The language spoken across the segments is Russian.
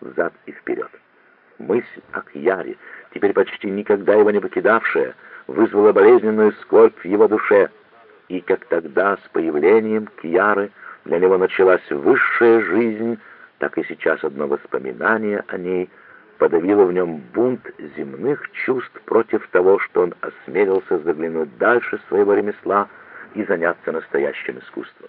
взад и вперед. Мысль о Кьяре, теперь почти никогда его не покидавшая, вызвала болезненную скорбь в его душе, и как тогда с появлением Кьяры для него началась высшая жизнь, так и сейчас одно воспоминание о ней подавило в нем бунт земных чувств против того, что он осмелился заглянуть дальше своего ремесла и заняться настоящим искусством.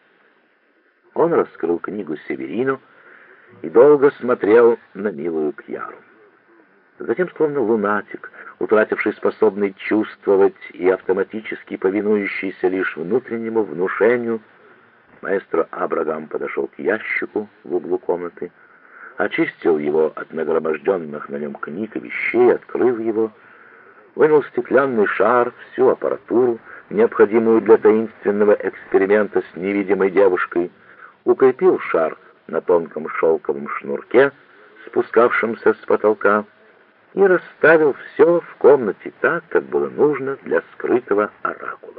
Он раскрыл книгу Северину и долго смотрел на милую Кьяру. Затем, словно лунатик, утративший способность чувствовать и автоматически повинующийся лишь внутреннему внушению, маэстро Абрагам подошел к ящику в углу комнаты, очистил его от нагроможденных на нем книг и вещей, открыл его, вынул стеклянный шар, всю аппаратуру, необходимую для таинственного эксперимента с невидимой девушкой, укрепил шар на тонком шелковом шнурке, спускавшемся с потолка, и расставил все в комнате так, как было нужно для скрытого оракула.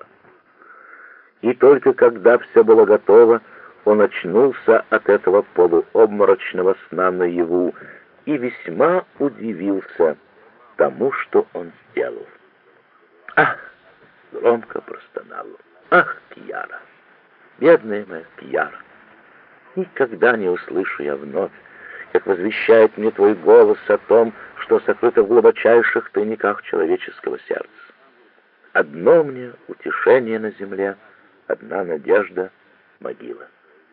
И только когда все было готово, он очнулся от этого полуобморочного сна наяву и весьма удивился тому, что он сделал. «Ах!» — громко простонал он. «Ах, Кьяра! Бедная моя Кьяра! Никогда не услышу я вновь, как возвещает мне твой голос о том, что сокрыто в глубочайших тайниках человеческого сердца. Одно мне утешение на земле, одна надежда — могила».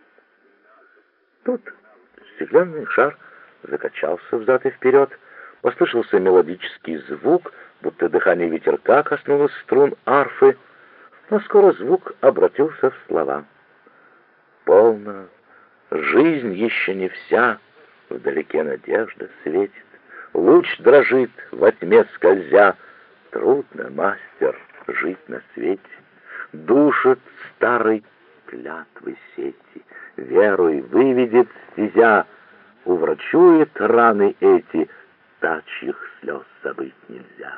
Тут стеклянный шар закачался взад и вперед, послышался мелодический звук, будто дыхание ветерка коснулось струн арфы, но скоро звук обратился в слова. «Полно, жизнь еще не вся, вдалеке надежда светит, луч дрожит во тьме скользя, трудно, мастер, жить на свете, душит старой клятвы сети, верой выведет стезя, уврачует раны эти, та, чьих слез забыть нельзя».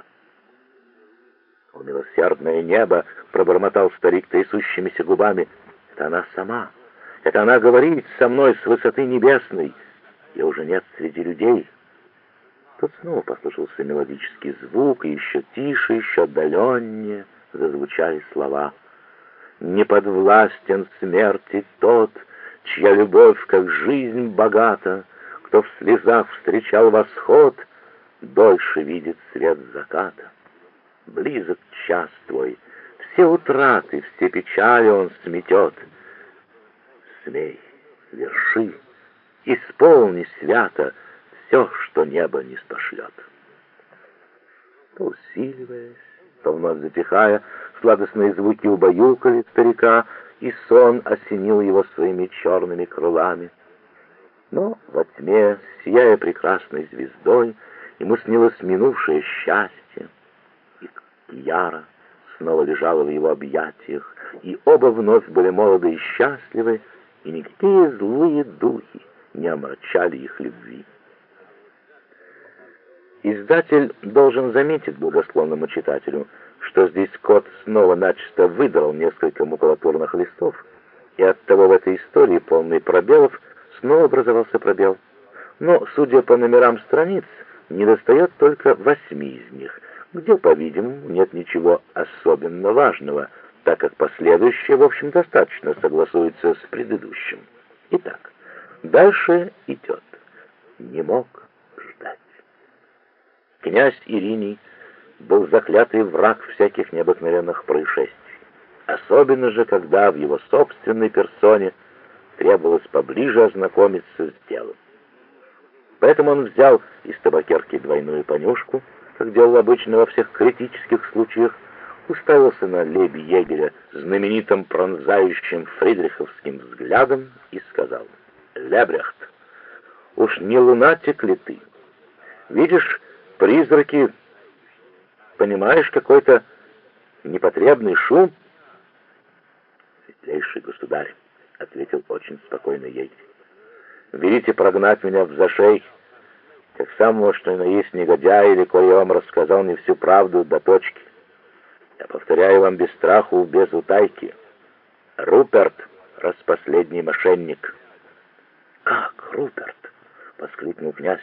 «О, милосердное небо!» — пробормотал старик трясущимися губами. «Это она сама! Это она говорит со мной с высоты небесной! Я уже нет среди людей!» Тут снова послышался мелодический звук, и еще тише, еще отдаленнее зазвучали слова. «Не подвластен смерти тот, чья любовь, как жизнь, богата, кто в слезах встречал восход, дольше видит свет заката. Близок час твой, все утраты, все печали он сметет. Смей, верши, исполни свято все, что небо не спошлет». То усиливаясь, то вновь затихая, сладостные звуки убаюкали старика, и сон осенил его своими черными крылами. Но во тьме, сияя прекрасной звездой, ему снилось минувшее счастье, и Кьяра снова лежала в его объятиях, и оба вновь были молоды и счастливы, и никакие злые духи не омрачали их любви. Издатель должен заметить благосклонному читателю, что здесь Кот снова начисто выдрал несколько макулатурных листов, и оттого в этой истории, полной пробелов, снова образовался пробел. Но, судя по номерам страниц, недостает только 8 из них, где, по-видимому, нет ничего особенно важного, так как последующее, в общем, достаточно согласуется с предыдущим. Итак, дальше идет. Не мог ждать. Князь Ириний был заклятый враг всяких необыкновенных происшествий, особенно же, когда в его собственной персоне требовалось поближе ознакомиться с делом. Поэтому он взял из табакерки двойную понюшку, как делал обычно во всех критических случаях, уставился на лейб-егеря знаменитым пронзающим фридриховским взглядом и сказал: «Лебрехт, уж не лунатик ли ты? Видишь призраки, понимаешь какой-то непотребный шум?» «Светлейший государь», — ответил очень спокойно егерь, — «велите прогнать меня в зашей, как самого что ни на есть негодяя, или коли я вам рассказал не всю правду до точки. Я повторяю вам без страху, без утайки. Руперт, распоследний мошенник». «Как Руперт? воскликнул князь.